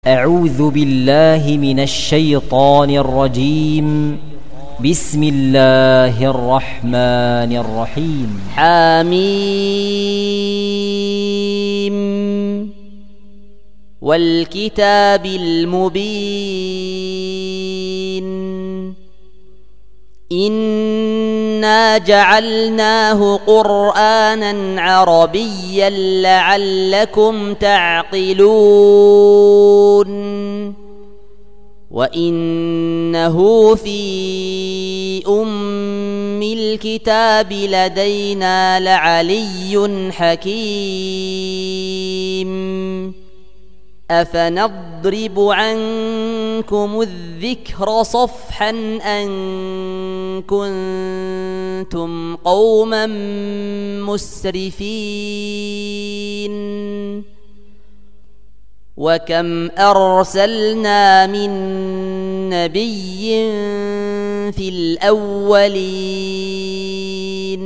أعوذ بالله من الشيطان الرجيم. بسم الله الرحمن الرحيم. حميم والكتاب المبين إنا جعلناه قرآنا عربيا لعلكم تعقلون وإنه في أم الكتاب لدينا لعلي حكيم أفنضرب عنكم الذكر صفحا أن كنتم قوما مسرفين وكم أرسلنا من نبي في الأولين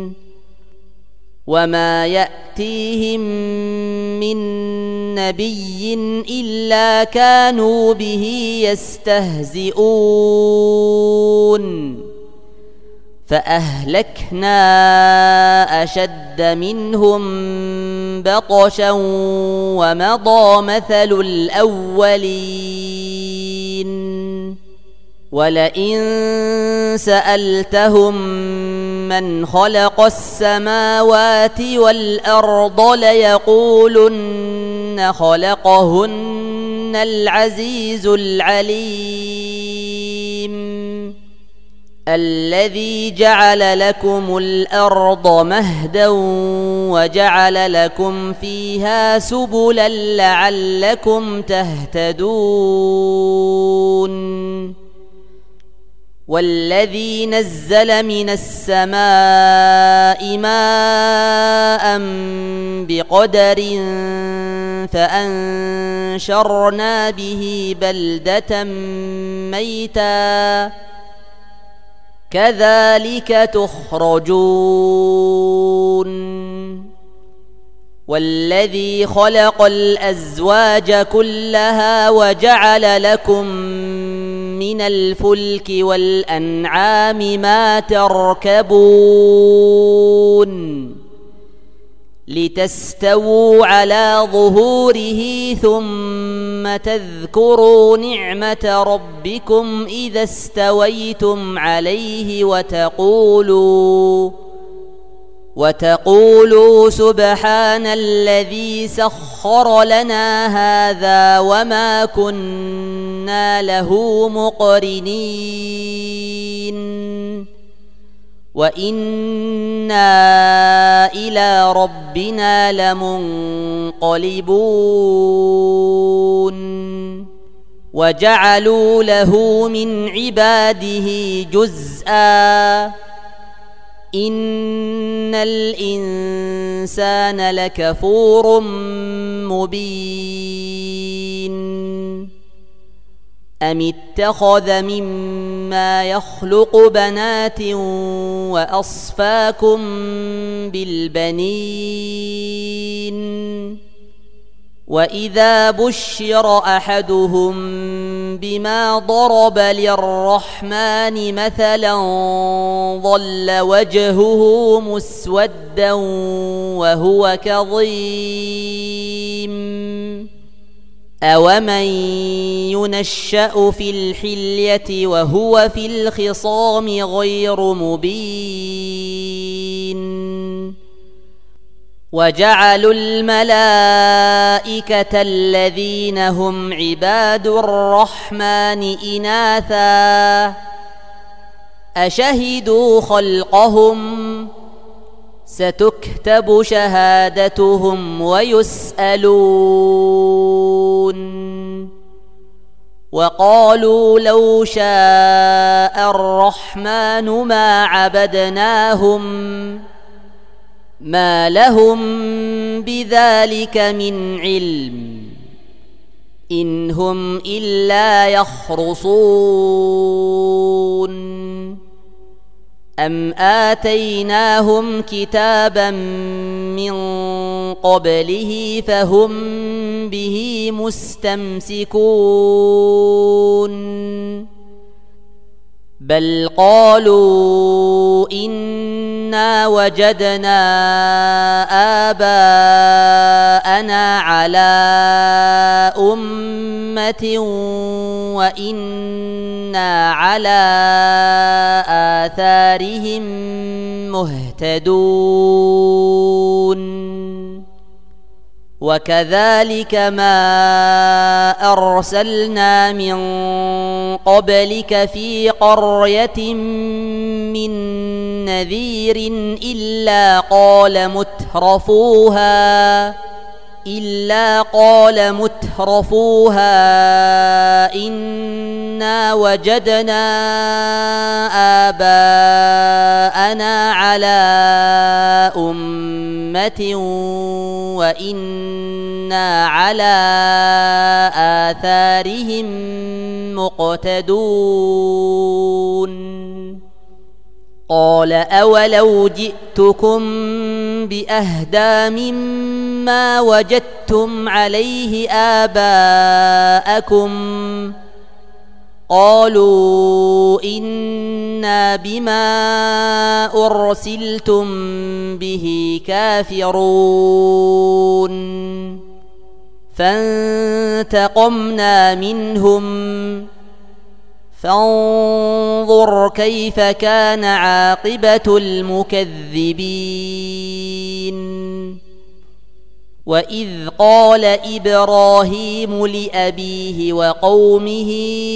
وما يأتيهم من نبي إلا كانوا به يستهزئون فأهلكنا أشد منهم بطشا ومضى مثل الأولين ولئن سألتهم من خلق السماوات والأرض ليقولن خلقهن العزيز العليم الذي جعل لكم الأرض مهدا وجعل لكم فيها سبلا لعلكم تهتدون والذي نزل من السماء ماء بقدر فأنشرنا به بلدة ميتا كذلك تخرجون والذي خلق الأزواج كلها وجعل لكم من الفلك والأنعام ما تركبون لتستووا على ظهوره ثم تذكروا نعمة ربكم إذا استويتم عليه وتقولوا سبحان الذي سخر لنا هذا وما كنا له مقرنين وإنا إلى ربنا لمنقلبون وجعلوا له من عباده جزءا إن الإنسان لكفور مبين أم اتخذ مما يخلق بنات وأصفاكم بالبنين وإذا بشر أحدهم بما ضرب للرحمن مثلا ظل وجهه مسودا وهو كظيم أومن ينشأ في الحلية وهو في الخصام غير مبين وجعلوا الملائكة الذين هم عباد الرحمن إناثا أشهدوا خلقهم ستكتب شهادتهم ويسألون وقالوا لو شاء الرحمن ما عبدناهم ما لهم بذلك من علم إن هم إلا يخرصون أم آتيناهم كتابا من قبله فهم به مستمسكون بل قالوا إنا وجدنا آباءنا على أمة وإنا على آثارهم مهتدون وكذلك ما أرسلنا من قبلك في قرية من نذير إلا قال مترفوها إنا وجدنا آباءنا على أمة وإنا على آثارهم مقتدون قال أولو جئتكم بأهدى مما وجدتم عليه آباءكم قالوا إنا بما أرسلتم به كافرون فانتقمنا منهم فانظر كيف كان عاقبة المكذبين وإذ قال إبراهيم لأبيه وقومه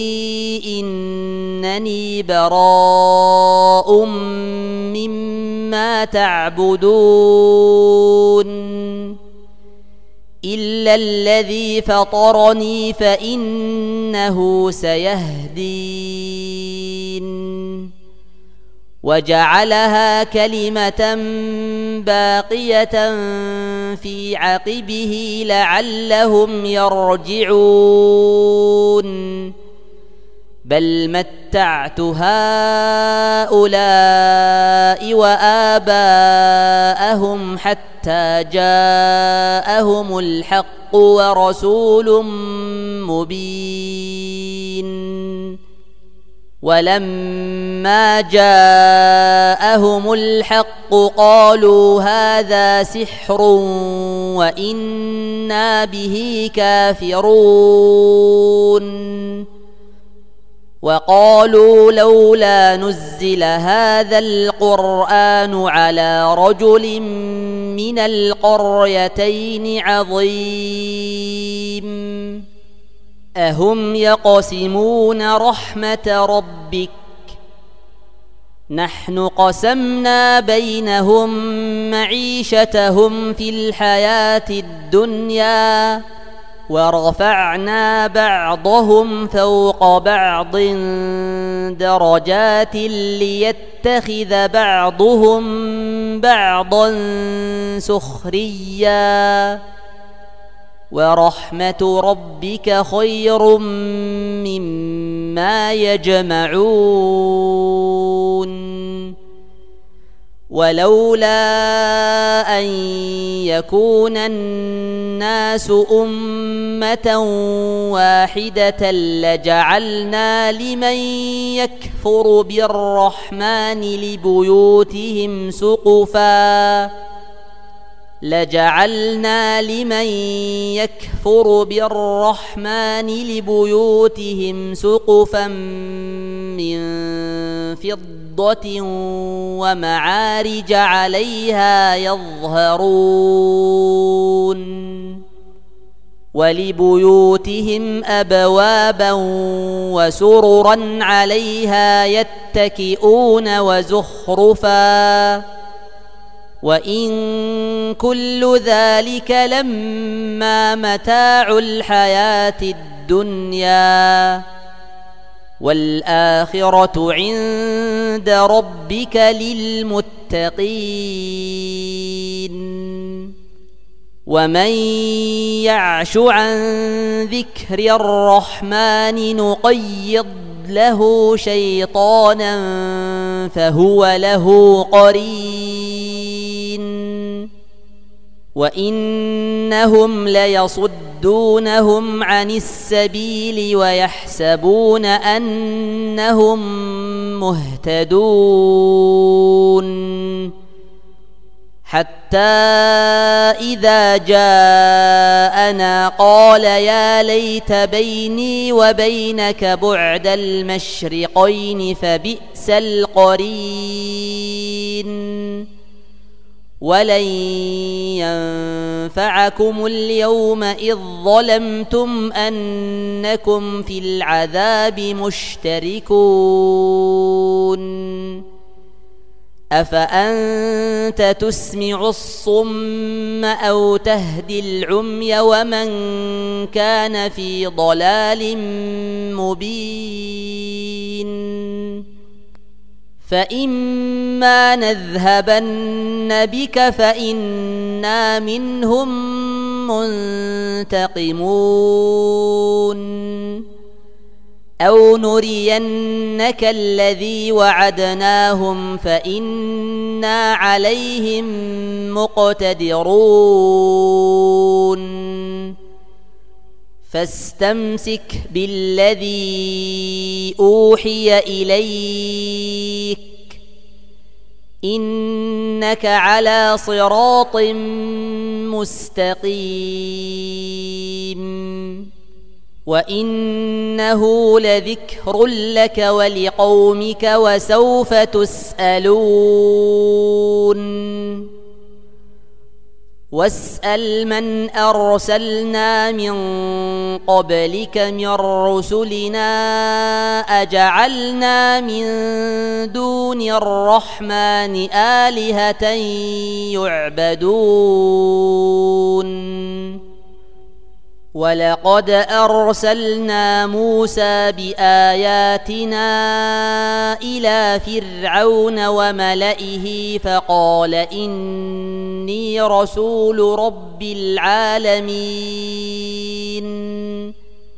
إنني براء مما تعبدون إلا الذي فطرني فإنه سيهدين وجعلها كلمة باقية في عقبه لعلهم يرجعون بل متعت هؤلاء وآباءهم حتى جاءهم الحق ورسول مبين ولما جاءهم الحق قالوا هذا سحر وإنا به كافرون وقالوا لولا نزل هذا القرآن على رجل من القريتين عظيم أهم يقسمون رحمة ربك نحن قسمنا بينهم معيشتهم في الحياة الدنيا ورفعنا بعضهم فوق بعض درجات ليتخذ بعضهم بعضا سخريا ورحمة ربك خير مما يجمعون ولولا أن يكون الناس أمة واحدة لجعلنا لمن يكفر بالرحمن لبيوتهم سقفا من فضة ومعارج عليها يظهرون ولبيوتهم أبوابا وسررا عليها يتكئون وزخرفا وإن كل ذلك لما متاع الحياة الدنيا والآخرة عند ربك للمتقين ومن يعش عن ذكر الرحمن نقيض له شيطانا فهو له قرين وإنهم ليصدون ويصدونهم عن السبيل ويحسبون أنهم مهتدون حتى إذا جاءنا قال يا ليت بيني وبينك بعد المشرقين فبئس القرين ولن ينفعكم اليوم إذ ظلمتم أنكم في العذاب مشتركون أفأنت تسمع الصم أو تهدي العمي ومن كان في ضلال مبين فإما نذهبن بك فإنا منهم منتقمون أو نرينك الذي وعدناهم فإنا عليهم مقتدرون فاستمسك بالذي أوحي إليك إنك على صراط مستقيم وإنه لذكر لك ولقومك وسوف تسألون واسأل من أرسلنا من قبلك من رسلنا أجعلنا من دون الرحمن آلهة يعبدون ولقد أرسلنا موسى بآياتنا إلى فرعون وملئه فقال إني رسول رب العالمين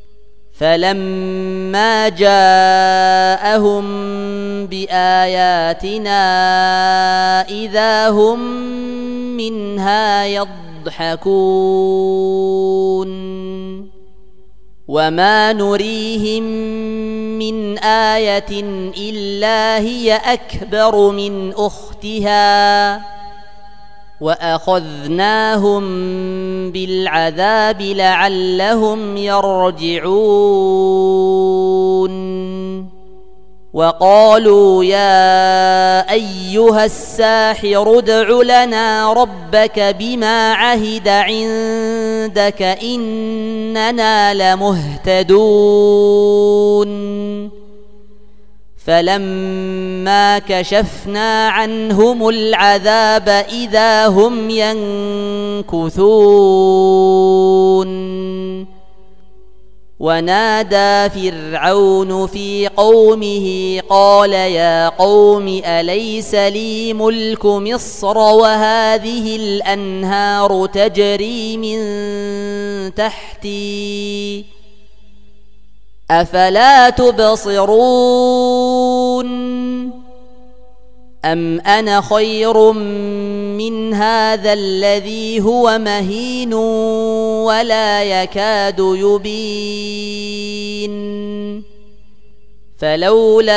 فلما جاءهم بآياتنا إذا هم منها يضحكون وما نريهم من آية إلا هي أكبر من أختها وأخذناهم بالعذاب لعلهم يرجعون وقالوا يا أيها الساحر ادع لنا ربك بما عهد عندك إننا لمهتدون فلما كشفنا عنهم العذاب إذا هم ينكثون ونادى فرعون في قومه قال يا قوم أليس لي ملك مصر وهذه الأنهار تجري من تحتي أفلا تبصرون أم أنا خير من هذا الذي هو مهين ولا يكاد يبين فلولا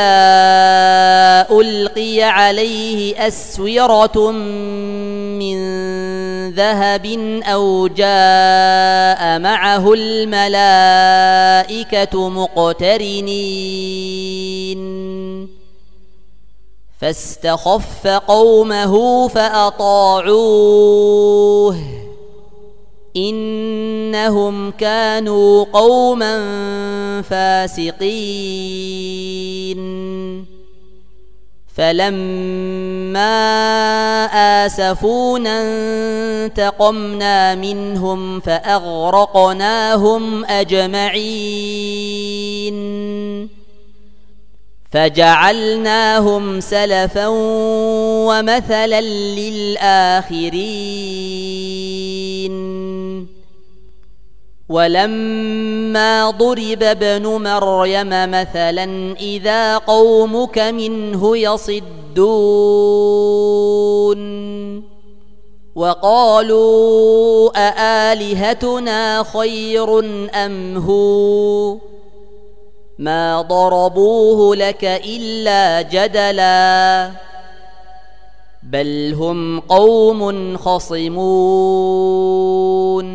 ألقي عليه أسورة من ذهب أو جاء معه الملائكة مقترنين فاستخف قومه فأطاعوه إنهم كانوا قوما فاسقين فلما آسفونا انتقمنا منهم فأغرقناهم أجمعين فجعلناهم سلفا ومثلا للآخرين ولما ضرب ابن مريم مثلا إذا قومك منه يصدون وقالوا أآلهتنا خير أم هو ما ضربوه لك إلا جدلا بل هم قوم خصمون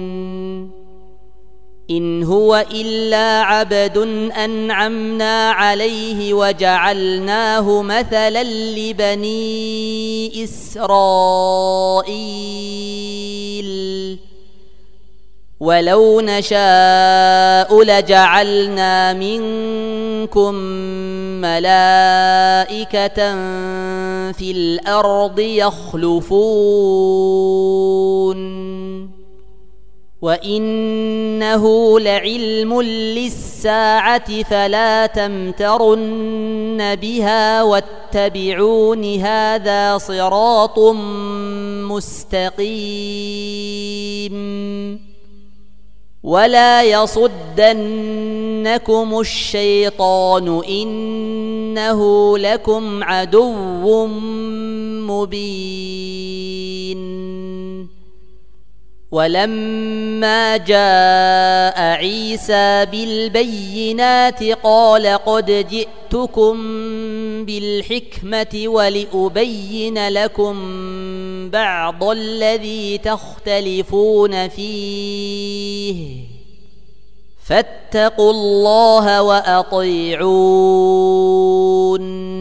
إن هو إلا عبد أنعمنا عليه وجعلناه مثلا لبني إسرائيل ولو نشاء لجعلنا منكم ملائكة في الأرض يخلفون وإنه لعلم للساعة فلا تمترن بها واتبعون هذا صراط مستقيم ولا يصدنكم الشيطان إنه لكم عدو مبين ولما جاء عيسى بالبينات قال قد جئتكم بالحكمة ولأبين لكم بعض الذي تختلفون فيه فاتقوا الله وأطيعون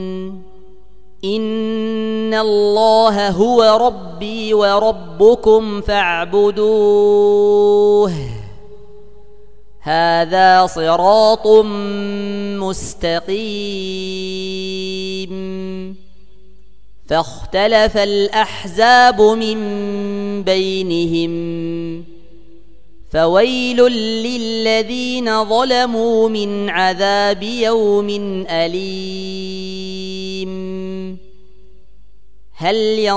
إن الله هو ربي وربكم فاعبدوه هذا صراط مستقيم فاختلف الأحزاب من بينهم فويل للذين ظلموا من عذاب يوم أليم هل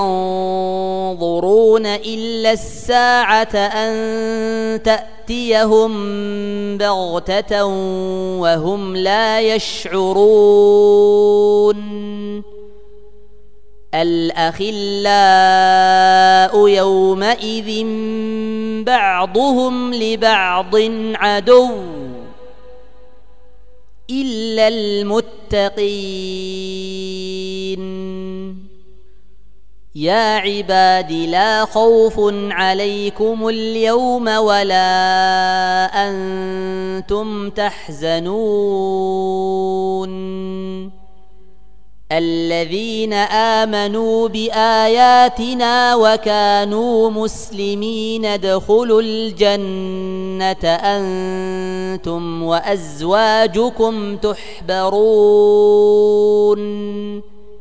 ينظرون إلا الساعة أن تأتيهم بغتة وهم لا يشعرون الأخلاء يومئذ بعضهم لبعض عدو إلا المتقين يا عباد لا خوف عليكم اليوم ولا أنتم تحزنون الذين آمنوا بآياتنا وكانوا مسلمين ادخلوا الجنة أنتم وأزواجكم تحبرون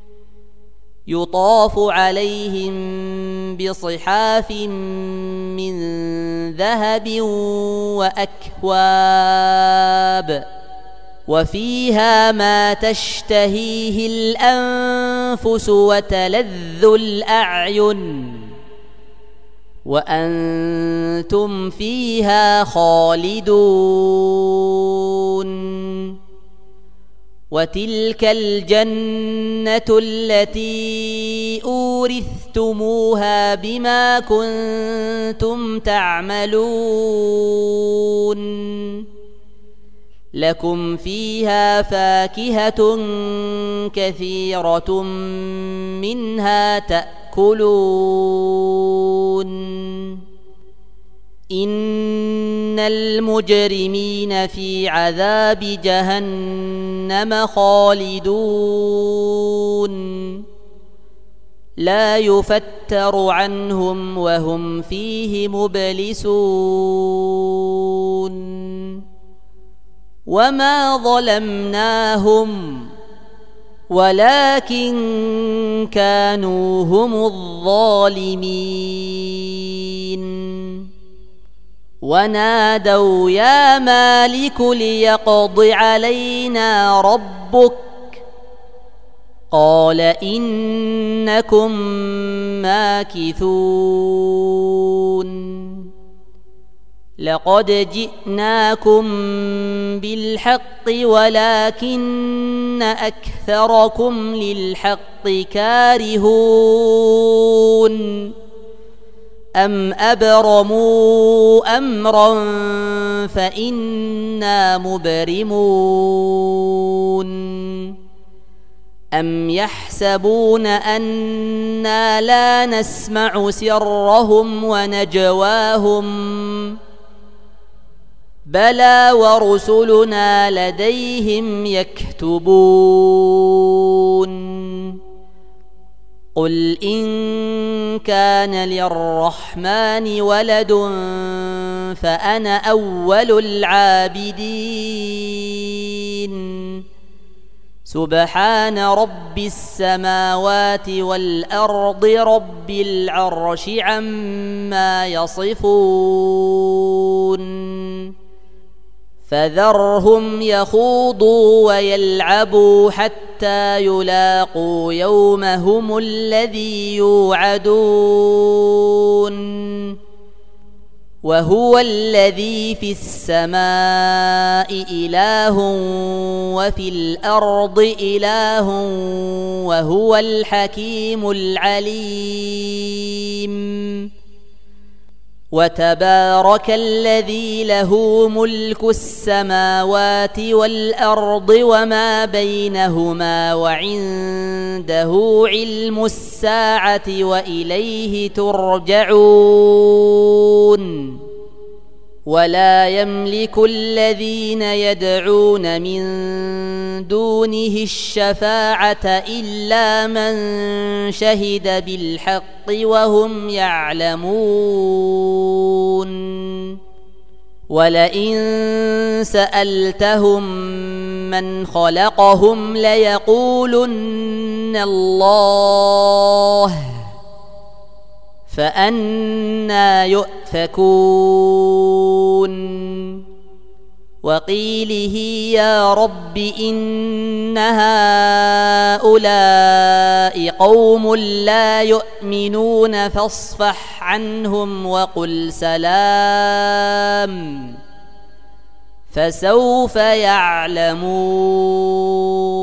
يطاف عليهم بصحاف من ذهب وأكواب وفيها ما تشتهيه الأنفس وتلذ الأعين وأنتم فيها خالدون وتلك الجنة التي أورثتموها بما كنتم تعملون لكم فيها فاكهة كثيرة منها تأكلون إن المجرمين في عذاب جهنم خالدون لا يفتر عنهم وهم فيه مبلسون وما ظلمناهم ولكن كانوا هم الظالمين ونادوا يا مالك ليقض علينا ربك قال إنكم ماكثون لقد جئناكم بالحق ولكن أكثركم للحق كارهون أم أبرموا أمرا فإنا مبرمون أم يحسبون أنا لا نسمع سرهم ونجواهم بلى ورسلنا لديهم يكتبون قل إن كان للرحمن ولد فأنا أول العابدين سبحان رب السماوات والأرض رب العرش عما يصفون فذرهم يخوضوا ويلعبوا حتى يلاقوا يومهم الذي يوعدون وهو الذي في السماء إله وفي الأرض إله وهو الحكيم العليم وتبارك الذي له ملك السماوات والأرض وما بينهما وعنده علم الساعة وإليه ترجعون ولا يملك الذين يدعون من دونه الشفاعة إلا من شهد بالحق وهم يعلمون ولئن سألتهم من خلقهم ليقولن الله فأنى يؤفكون وقيله يا رب إن هؤلاء قوم لا يؤمنون فاصفح عنهم وقل سلام فسوف يعلمون